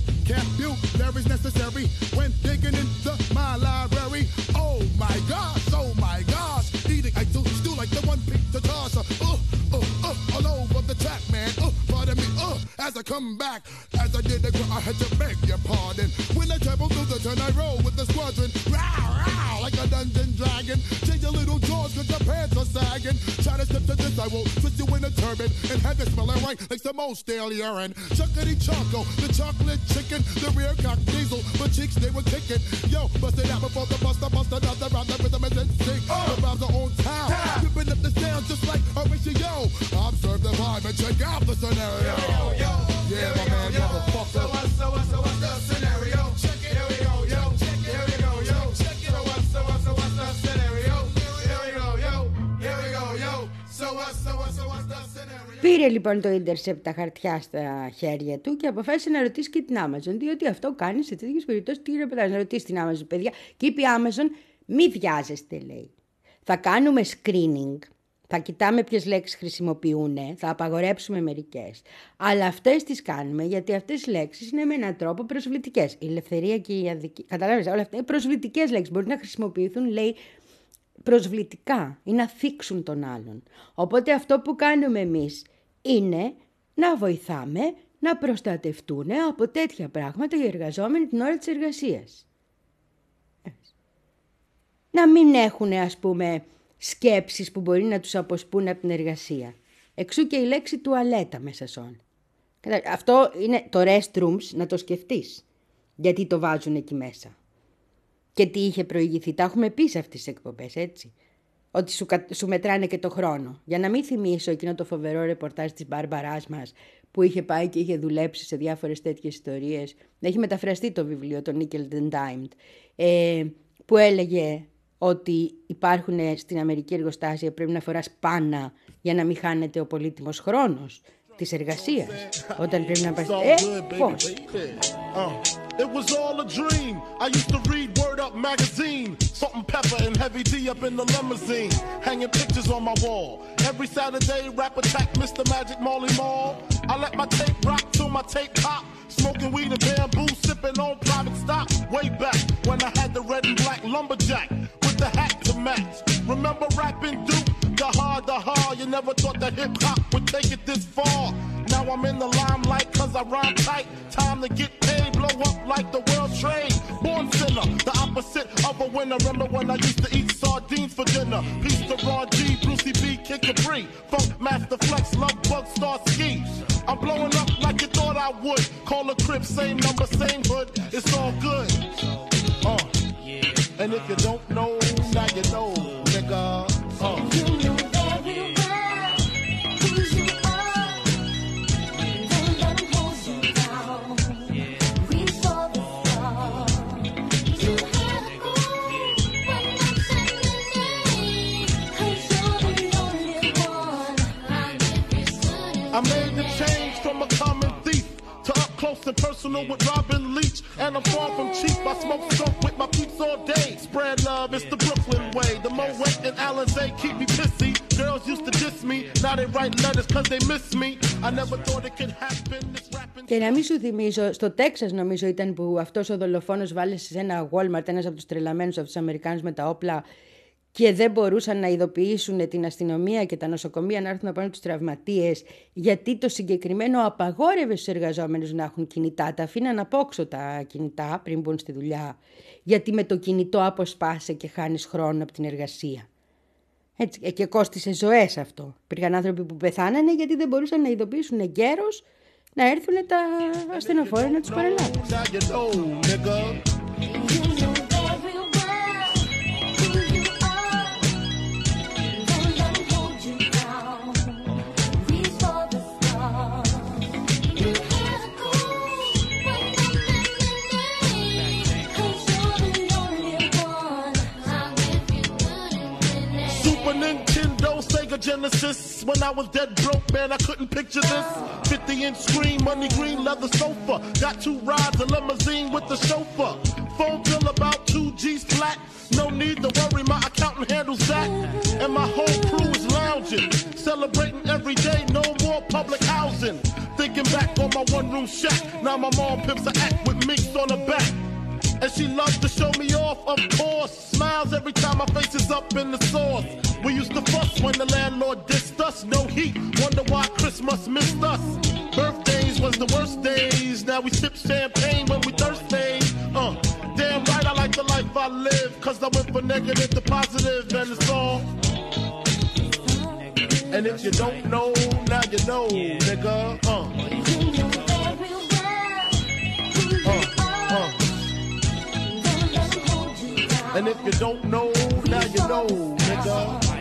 vocabulary's necessary when digging into my library. Oh my gosh, oh my gosh. Eating, I do still like the one piece to toss. Uh, uh, uh, all over the track, man. Uh, pardon me, uh, as I come back. As I did the ground, I had to beg your pardon. When I travel through the turn, I roll with the squadron. Row, row, like a dungeon dragon. Change your little jaws cause your pants are sagging. Try to step to this, I will twist you in a turban and have it smelling right like some old stale urine. Chuckity choco, the chocolate chicken, the rear cock diesel, but cheeks they were kicking. Yo, bust it out before the buster, bust another round, the rhythm is in sync. The rhymes are on time, ripping up the sound just like Horatio. Observe the vibe and check out the scenario. Yo, yo, Yeah, my man, motherfucker. So what's, so what's, so what's the scenario? Check it. Here we go, yo. Check it. Here we go, yo. Check it. So what's, so what's, so what's the scenario? Here we go, yo. Here we go, yo. So what's, so what's, so what's the scenario? Πήρε λοιπόν το Intercept τα χαρτιά στα χέρια του και αποφάσισε να ρωτήσει και την Amazon, διότι αυτό κάνει σε τέτοιες περιπτώσεις. Τι ρεπετάζει, να ρωτήσει την Amazon, παιδιά. Και είπε η Amazon, μη βιάζεστε, λέει. Θα κάνουμε screening, θα κοιτάμε ποιες λέξεις χρησιμοποιούν, θα απαγορέψουμε μερικές. Αλλά αυτές τις κάνουμε γιατί αυτές οι λέξεις είναι με έναν τρόπο προσβλητικές. Η ελευθερία και η αδικία. Καταλάβεις, όλα αυτά είναι προσβλητικές λέξεις. Μπορεί να χρησιμοποιηθούν, λέει, προσβλητικά ή να θίξουν τον άλλον. Οπότε αυτό που κάνουμε εμείς είναι να βοηθάμε να προστατευτούν από τέτοια πράγματα οι εργαζόμενοι την ώρα της εργασίας. Να μην έχουν, ας πούμε, σκέψεις που μπορεί να τους αποσπούν από την εργασία. Εξού και η λέξη τουαλέτα μέσα σών. Αυτό είναι το restrooms, να το σκεφτείς. Γιατί το βάζουν εκεί μέσα. Και τι είχε προηγηθεί. Τα έχουμε πει σε αυτές τις εκπομπές, έτσι. Ότι σου, σου μετράνε και το χρόνο. Για να μην θυμίσω εκείνο το φοβερό ρεπορτάζ της Μπάρμπαράς μας που είχε πάει και είχε δουλέψει σε διάφορες τέτοιες ιστορίες. Έχει μεταφραστεί το βιβλίο, το Nickel and Dimed, ε, που έλεγε ότι υπάρχουν στην Αμερική εργοστάσια πρέπει να φοράς πάνα για να μην χάνεται ο πολύτιμος χρόνος της εργασίας. Όταν πρέπει να πας... Ε, πώς. It was all a dream. I used to read Word Up magazine. Salt and Pepper and Heavy D up in the limousine. Hanging pictures on my wall. Every Saturday, rap attack Mister Magic Marley Marl. I let my tape rock till my tape pop. Smoking weed and bamboo, sipping on private stock. Way back when I had the red and black lumberjack with the hat to match. Remember rapping Duke? The hard, the hard. You never thought that hip hop would take it this far. Now I'm in the limelight cause I rhyme tight. Time to get paid, blow up like the world trade. Born sinner, the opposite of a winner. Remember when I used to eat sardines for dinner? Peace to Ron G, Brucey B, Kid Capri, Funk Master Flex, Love Bug, Star Ski. I'm blowing up like you thought I would. Call a crib, same number, same hood. It's all good. Uh. And if you don't know, now you know, nigga. Uh. I made the change from a common thief to up close and personal with Robin Leach. And I'm far from cheap. I smoke skunk with my peeps all day. Spread love, it's the Brooklyn way. The Moet and Alizé keep me pissy. Girls used to diss me. Now they write letters cause they miss me. I never thought it could happen. This rapping... Και να μην σου θυμίσω, στο Τέξας νομίζω ήταν που αυτός ο δολοφόνος βάλεσε σε ένα Walmart ένας από τους τρελαμένους από τους Αμερικάνους με τα όπλα και δεν μπορούσαν να ειδοποιήσουν την αστυνομία και τα νοσοκομεία να έρθουν να πάρουν τους τραυματίες, γιατί το συγκεκριμένο απαγόρευε στους εργαζόμενους να έχουν κινητά. Τα αφήναν απόξω τα κινητά πριν μπουν στη δουλειά, γιατί με το κινητό αποσπάσαι και χάνεις χρόνο από την εργασία. Έτσι, και κόστισε ζωές αυτό. Υπήρχαν άνθρωποι που πεθάνανε γιατί δεν μπορούσαν να ειδοποιήσουν εγκαίρως να έρθουν τα ασθενοφόρα να τους παρελάβουν. Genesis. When I was dead broke, man, I couldn't picture this. fifty inch screen, money green, leather sofa. Got two rides, a limousine with the chauffeur. Phone bill about two G's flat. No need to worry, my accountant handles that. And my whole crew is lounging, celebrating every day, no more public housing. Thinking back on my one room shack. Now my mom pimps a act with minks on her back. And she loves to show me off, of course. Smiles every time my face is up in the sauce. We used to fuss when the landlord dissed us. No heat, wonder why Christmas missed us. Birthdays was the worst days. Now we sip champagne when we thirsty. Uh, damn right I like the life I live. Cause I went from negative to positive and it's all. And if you don't know, now you know, nigga. Uh. Uh, uh. And if you don't know, now you know, nigga.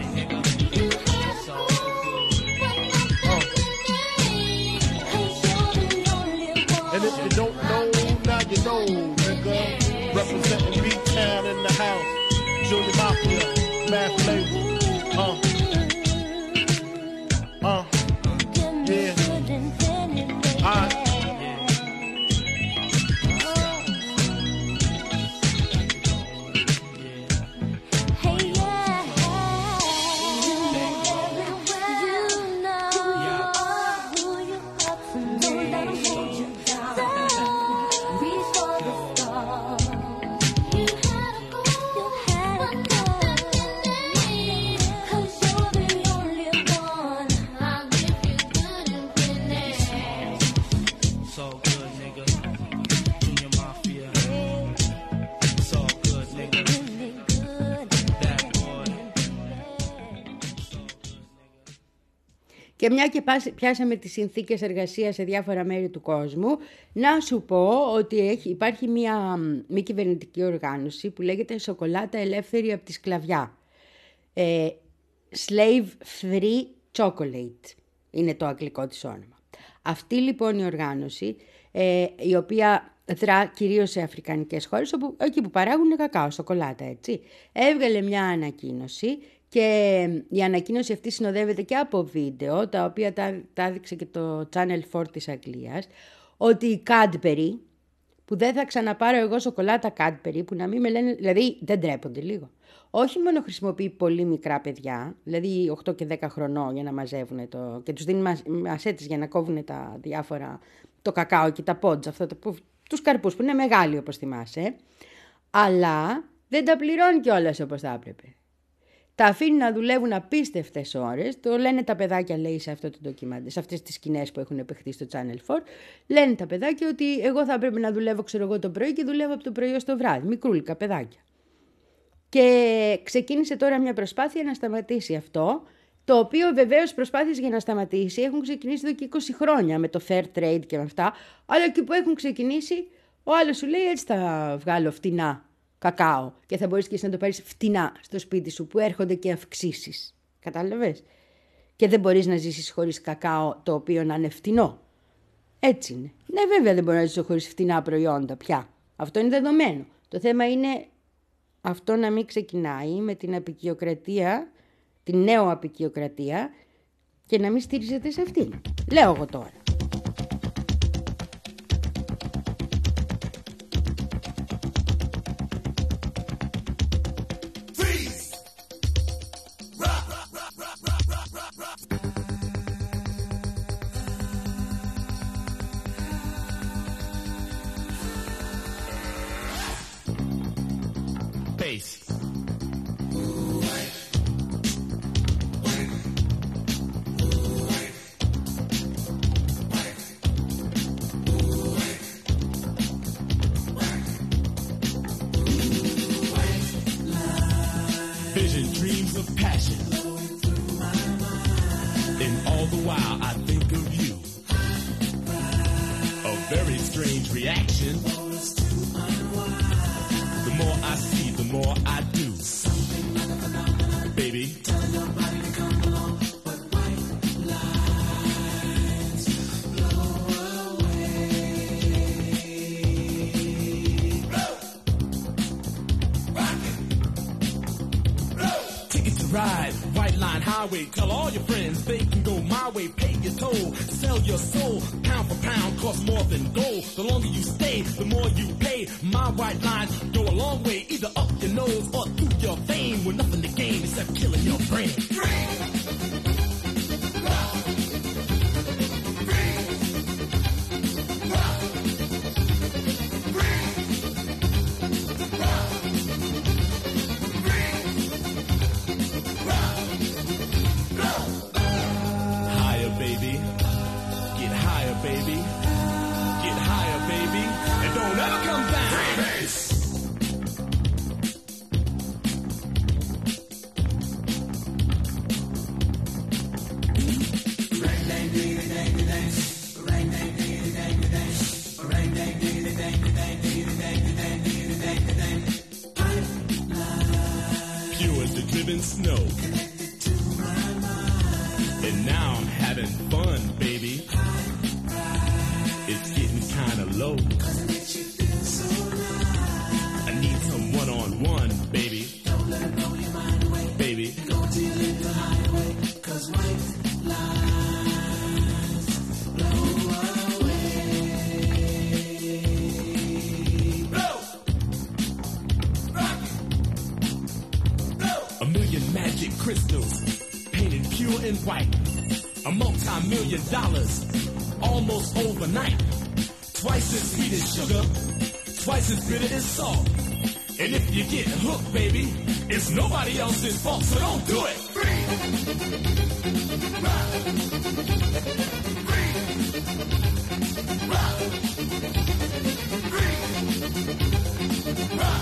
Uh. And if you don't know, now you know, nigga. Representing B-Town in the house. Junior Mafia, Math Label. Uh. Uh. Yeah. Alright. Και μια και πιάσαμε τις συνθήκες εργασίας σε διάφορα μέρη του κόσμου, να σου πω ότι έχει, υπάρχει μια μη κυβερνητική οργάνωση που λέγεται Σοκολάτα Ελεύθερη από τη Σκλαβιά. Ε, Slave Free Chocolate είναι το αγγλικό της όνομα. Αυτή λοιπόν η οργάνωση, ε, η οποία δρά κυρίως σε αφρικανικές χώρες, όπου, εκεί που παράγουν κακάο, σοκολάτα, έτσι, έβγαλε μια ανακοίνωση. Και η ανακοίνωση αυτή συνοδεύεται και από βίντεο, τα οποία τα, τα έδειξε και το Channel φορ της Αγγλίας, ότι η Cadbury που δεν θα ξαναπάρω εγώ σοκολάτα Cadbury, που να μην με λένε, δηλαδή δεν τρέπονται λίγο. Όχι μόνο χρησιμοποιεί πολύ μικρά παιδιά, δηλαδή οκτώ και δέκα χρονών για να μαζεύουν το, και τους δίνει μασέτες για να κόβουν τα διάφορα, το κακάο και τα πόντζ, αυτά, τους καρπούς που είναι μεγάλοι όπως θυμάσαι, αλλά δεν τα πληρώνει κιόλας όπως θα έπρεπε. Τα αφήνει να δουλεύουν απίστευτες ώρες, το λένε τα παιδάκια, λέει, σε αυτό το ντοκιμάντε, σε αυτές τις σκηνές που έχουν επεχθεί στο Channel φορ, λένε τα παιδάκια ότι εγώ θα πρέπει να δουλεύω, ξέρω εγώ, το πρωί και δουλεύω από το πρωί ως το βράδυ, μικρούλικα παιδάκια. Και ξεκίνησε τώρα μια προσπάθεια να σταματήσει αυτό, το οποίο βεβαίως προσπάθειες για να σταματήσει έχουν ξεκινήσει εδώ και είκοσι χρόνια με το fair trade και με αυτά, αλλά εκεί που έχουν ξεκινήσει, ο άλλος σου λέει έτσι θα βγάλω φτηνά κακάο και θα μπορείς και εσύ να το πάρεις φτηνά στο σπίτι σου που έρχονται και αυξήσεις. Κατάλαβες? Και δεν μπορείς να ζήσεις χωρίς κακάο το οποίο να είναι φτηνό. Έτσι είναι. Ναι, βέβαια δεν μπορεί να ζήσω χωρίς φτηνά προϊόντα πια. Αυτό είναι δεδομένο. Το θέμα είναι αυτό να μην ξεκινάει με την απικιοκρατία, την νέο απικιοκρατία και να μην στηρίζεται σε αυτήν. Λέω εγώ τώρα. Tell all your friends they can go my way, pay your toll, sell your soul, pound for pound, cost more than gold. The longer you stay, the more you pay. My white lines go a long way, either up your nose or through your vein, with nothing to gain except killing your brain. Snow. And now I'm having fun, baby. It's getting kind of low. I need some one-on-one, baby. Don't let it blow your mind away, baby. Go till in the highway, cause white lines blow away. Blow! Rock! Blow! A million magic crystals, painted pure and white. A multi-million dollars, almost overnight. Twice as sweet as sugar, twice as bitter as salt. And if you get hooked, baby, it's nobody else's fault, so don't do it. Free. Rock. Free. Rock. Free. Rock.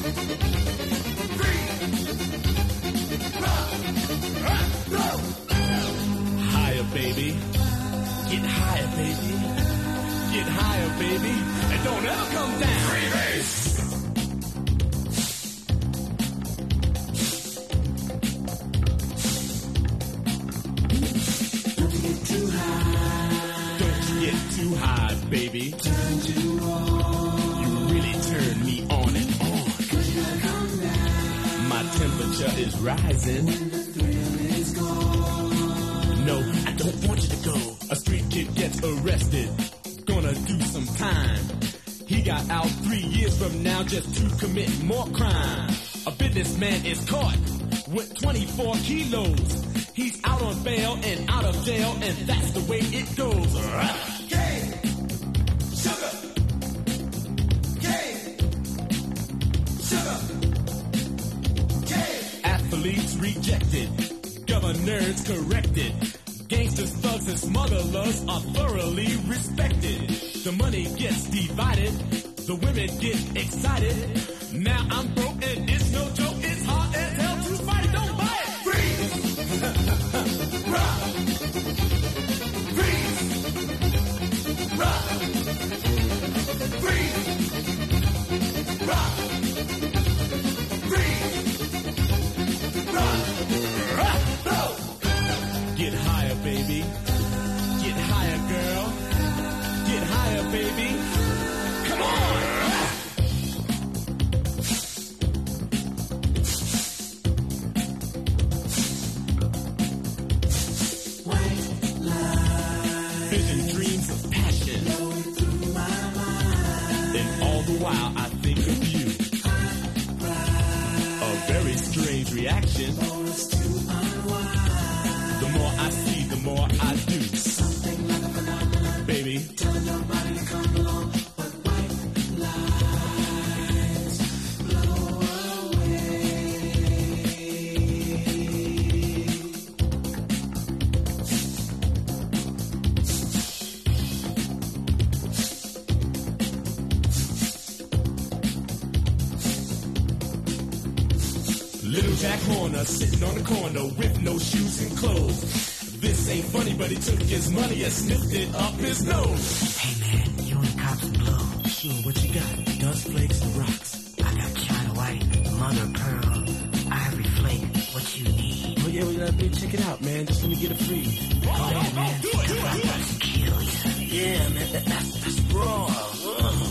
Free. Rock. Rock. Rock. Higher, baby. Get higher, baby. Get higher, baby. And don't ever come down. Free base. Don't get too high. Don't get too high, baby. Turn you on. You really turn me on and on. Cause you gotta come down. My temperature is rising. When the thrill is gone. No, I don't want you to go. A street kid gets arrested. Gonna do some time. He got out three years from now just to commit more crime. A businessman is caught with twenty-four kilos. He's out on bail and out of jail, and that's the way it goes. Cane, sugar, cane, sugar, cane. Athletes rejected, governors corrected. Gangsters, thugs, and smugglers are thoroughly respected. The money gets divided, the women get excited. Now I'm broke and it's no joke, it's hard as hell to fight it, don't buy it. Freeze, rock, freeze, rock, freeze, rock, freeze, rock, rock, blow. Get higher, baby. Get higher, girl. Get higher, baby. Come on! White light Vision dreams of passion. flowing through my mind. And all the while I think of you. A very strange reaction. For us to unwind. The more I see, the more I do. Something like a phenomenon. Baby, Telling nobody to come along. But white lights blow away. Little Jack Horner sitting on the corner with no shoes and clothes. This ain't funny, but he took his money and sniffed it up his nose. Hey man, you and cops and blow. Sure, what you got? Dust flakes and rocks. I got China White, Mother Pearl, Ivory Flake. What you need? Oh yeah, well, uh, dude, check it out, man. Just let me get a free. Go ahead, man. Do it, do it, do it. Kill you. Yeah, man, that, that's, that's raw. Ugh.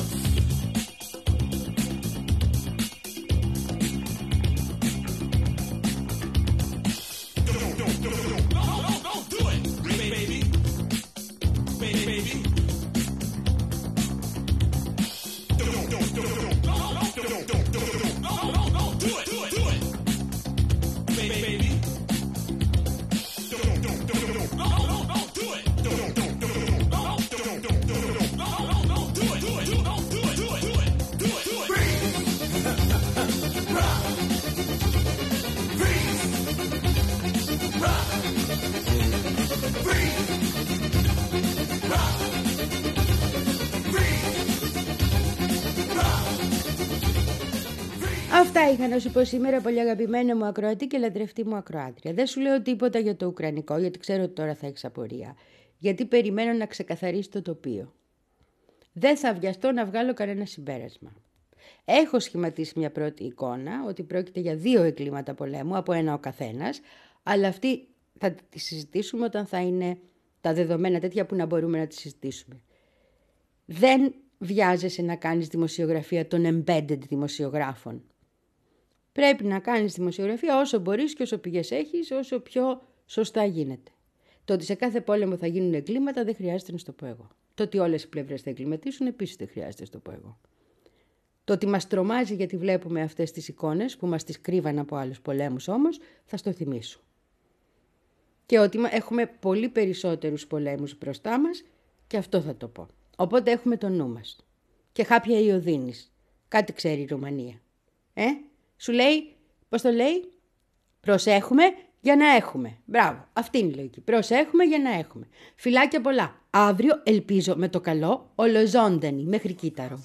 Αυτά είχα να σου πω σήμερα, πολύ αγαπημένα μου ακροατή και λατρευτή μου ακροάτρια. Δεν σου λέω τίποτα για το ουκρανικό, γιατί ξέρω ότι τώρα θα έχεις απορία. Γιατί περιμένω να ξεκαθαρίσει το τοπίο. Δεν θα βιαστώ να βγάλω κανένα συμπέρασμα. Έχω σχηματίσει μια πρώτη εικόνα ότι πρόκειται για δύο εγκλήματα πολέμου, από ένα ο καθένας, αλλά αυτή θα τη συζητήσουμε όταν θα είναι τα δεδομένα τέτοια που να μπορούμε να τη συζητήσουμε. Δεν βιάζεσαι να κάνεις δημοσιογραφία των embedded δημοσιογράφων. Πρέπει να κάνεις δημοσιογραφία όσο μπορείς και όσο πηγές έχεις, όσο πιο σωστά γίνεται. Το ότι σε κάθε πόλεμο θα γίνουν εγκλήματα δεν χρειάζεται να στο πω εγώ. Το ότι όλες οι πλευρές θα εγκληματίσουν επίσης δεν χρειάζεται να στο πω εγώ. Το ότι μας τρομάζει γιατί βλέπουμε αυτές τις εικόνες που μας τις κρύβαν από άλλους πολέμους όμως, θα στο θυμίσω. Και ότι έχουμε πολύ περισσότερους πολέμους μπροστά μας και αυτό θα το πω. Οπότε έχουμε το νου μας. Και χάπια ιωδίνης. Κάτι ξέρει η Ρουμανία. Ε, σου λέει, πώς το λέει, προσέχουμε για να έχουμε. Μπράβο, αυτή είναι η λογική. Προσέχουμε για να έχουμε. Φιλάκια πολλά. Αύριο, ελπίζω με το καλό, ολοζώντανη μέχρι κύτταρο.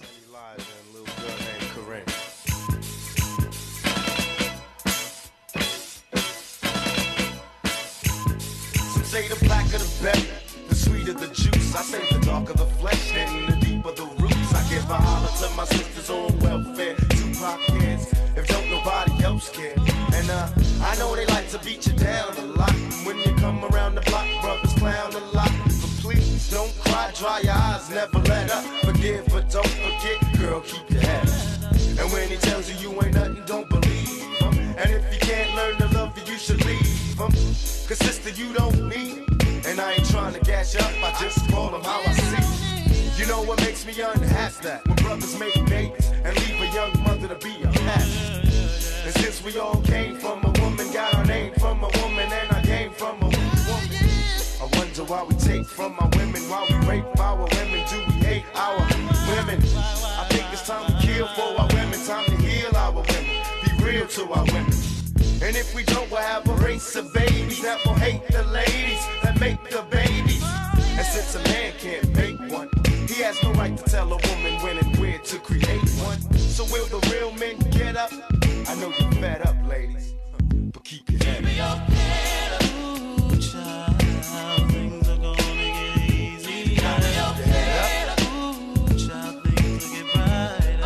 Say the blacker the better, the sweeter the juice. I say the darker the flesh and the deeper the roots. I give a holler to my sisters on welfare, Tupac kids, if don't nobody else care. And uh, I know they like to beat you down a lot. When you come around the block, brothers clown a lot. But please don't cry, dry your eyes, never let up. Forgive but don't forget, girl, keep your head up. And when he tells you you ain't nothing, don't believe him. And if you can't learn to love you, you should leave him. Cause sister, you don't need it. And I ain't trying to gas you up, I just call him how I see it. You know what makes me unhappy? That when brothers make babies and leave a young mother to be a pastor. And since we all came from a woman, got our name from a woman, and I came from a woman. I wonder why we take from our women, why we rape our women, do we hate our women? I think it's time to kill for our women, time to heal our women, be real to our women. And if we don't, we'll have a race of babies that will hate the ladies that make the babies. And since a man can't make one, he has no right to tell a woman when and where to create one. So will the real men get up? I know you're fed up, ladies, but keep your head up. Ooh, child, things are gonna get easy. Keep your head up. Ooh, child, things will get brighter.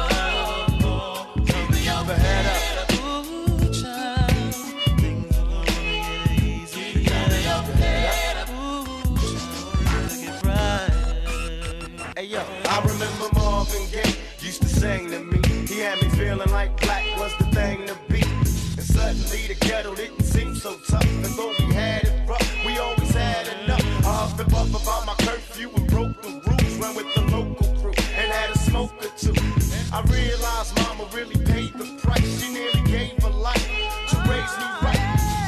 Oh, keep your head up. Ooh, child, things are gonna get easy. Keep your head up. Ooh, child, things will get brighter. Hey yo, I remember Marvin Gaye used to sing to me. He had me feeling like black was the thing to be. And suddenly the ghetto didn't seem so tough. And though we had it rough, we always had enough. I huffed and puffed about my curfew and broke the rules. Went with the local crew and had a smoke or two. I realized mama really paid the price. She nearly gave her life to raise me right.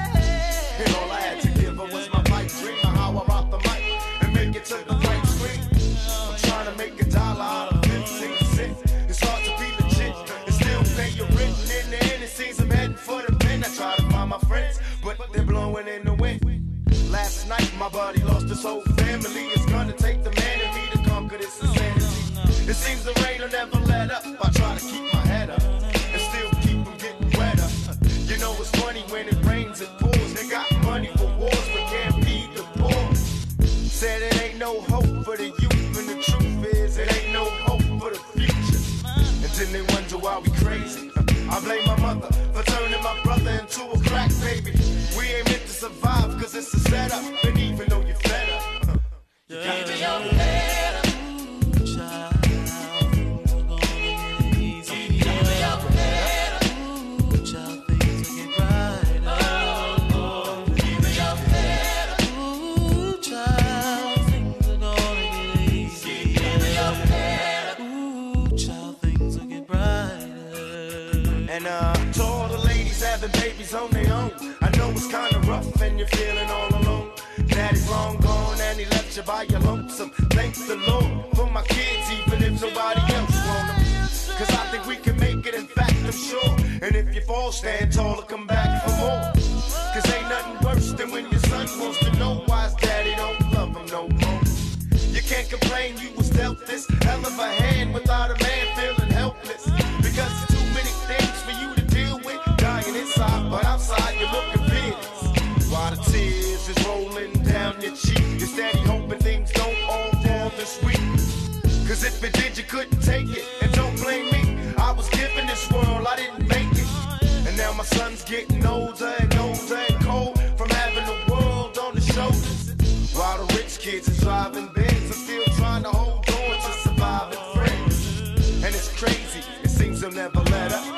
And all I had to give her was my pipe dream of how I rock the mic and make it to the right screen. I'm trying to make a dollar out of fifteen cents. It's hard to be legit and still pay your rent. And in the end, it seems I'm heading for the pen. I try to find my friends, but they're blowing in the wind. Last night, my buddy lost his whole family. It's gonna take the man in me to conquer this insanity. It seems the rain will never let up. I try to keep my head up and still keep from getting wetter. You know it's funny when it rains, it pours. They got money for wars, but can't feed the poor. Said it ain't no hope for the youth, and the truth is it ain't no hope for the future. And then they wonder why we crazy. I blame my mother for turning my brother into a crack baby. We ain't meant to survive cause it's a setup. And even though you're fed up, you got to your head up. Ooh, child, things are gonna get easy. Keep your head up. Ooh, child, things will get brighter. Oh, keep your head up. Ooh, child, things are gonna get easy. Keep your head up. Ooh, child, things will get brighter. And uh, to all the ladies having babies on their own, I know it's kinda rough and you're feeling all alone. Daddy's long gone and he left you by your lonesome. Thank the Lord for my kids, even if nobody else want them. Cause I think we can make it, in fact I'm sure. And if you fall, stand tall and come back for more. Cause ain't nothing worse than when your son wants to know why his daddy don't love him no more. You can't complain you was dealt this hell of a hand without a man feeling helpless. Because it's too many things for you to deal with. Dying inside, but outside you're looking fearless. While the tears is rolling down your cheek, you're steady hoping things don't all fall this week. Cause if it did, you couldn't take it. And don't blame me, I was given this world, I didn't make it. And now my son's getting older and older and cold from having the world on his shoulders. While the rich kids is driving Benz, I'm still trying to hold on to surviving friends. And it's crazy, it seems they'll never let up.